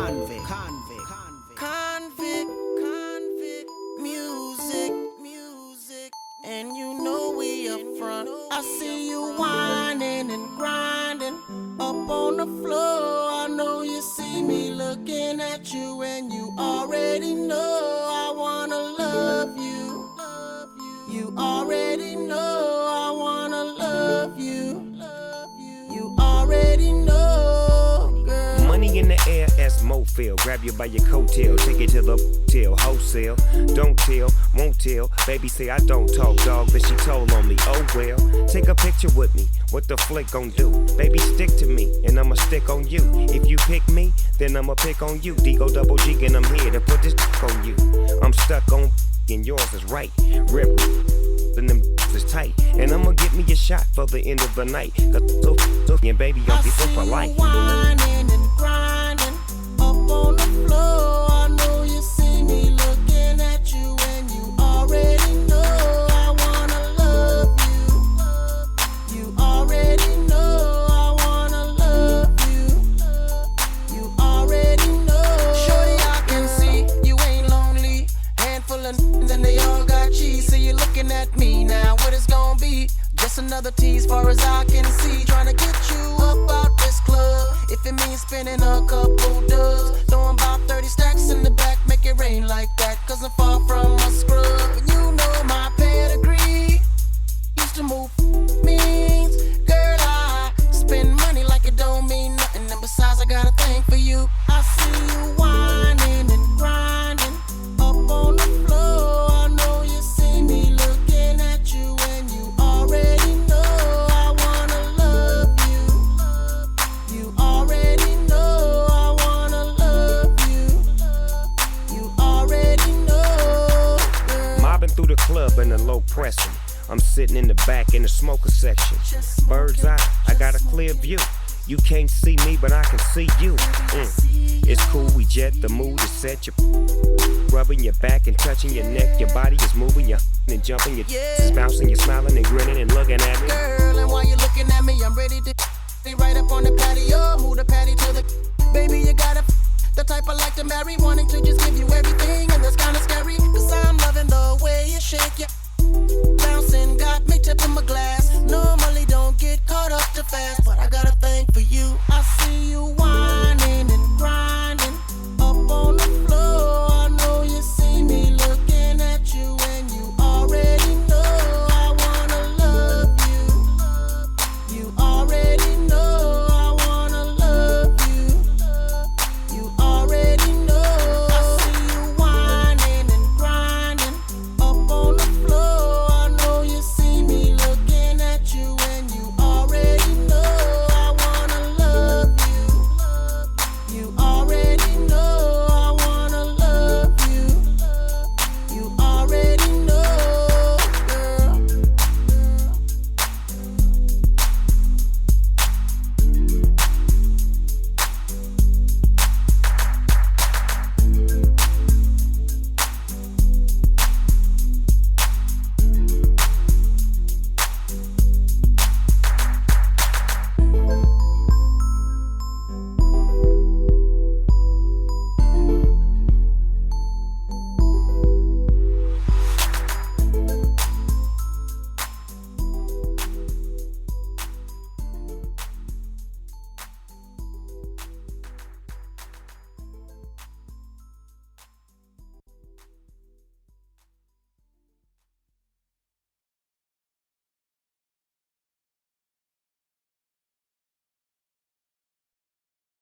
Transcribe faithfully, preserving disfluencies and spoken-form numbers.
convict, convict, convict, convict, music, music, and you know we up front. I see you whining and grinding up on the floor. I know you see me looking at you, and you already know I wanna love you. You already know I wanna love you. You already know, girl. Money in the air, as Mo feel. Grab you by your coattail, take it to the till wholesale. Don't tell, won't tell. Baby say I don't talk, dog, but she told on me. Oh well, take a picture with me. What the flick gon' do? Baby, stick to me, and I'ma stick on you. If you pick me, then I'ma pick on you. D-O double G, and I'm here to put this on you. I'm stuck on, and yours is right. Rip, and them is tight. And I'ma get me a shot for the end of the night. Cause so, so, and baby, I'll be so for life. Whining and grinding up on the floor. I know you see me looking at you, and you already know I wanna love you. You already know I wanna love you. You already know. Shorty, I can see you ain't lonely. Handful of n****s and they all got cheese. So you're looking at me now. What it's gonna be? Just another tease, far as I can see. Trying to get you up out this club. If it means spending a couple dubs, throwing about thirty stacks in the back, make it rain like that. Cause I'm far from a scrub. And you know my pedigree. Used to move means. Girl, I spend money like it don't mean nothing. And besides, I got a thing for you. I see you whining and grinding up on the floor. I know you see me looking at you, and you already know I wanna love you. You already know I wanna love you. You already know, girl. Mobbing through the club in a low pressing. I'm sitting in the back in the smoker section. Bird's eye, I got a clear view. You can't see me, but I can see you. Mm. It's cool, we jet, the mood is set. You're rubbing your back and touching your neck. Your body is moving, you're and jumping, you're yeah. bouncing, you're smiling and grinning and looking at me. Girl, and while you're looking at me, I'm ready to be right up on the patio. Move the patty to the baby, you gotta the type I like to marry. Wanting to just give you everything, and that's kinda scary. Cause I'm loving the way you shake your bouncing, got me tipping my glass.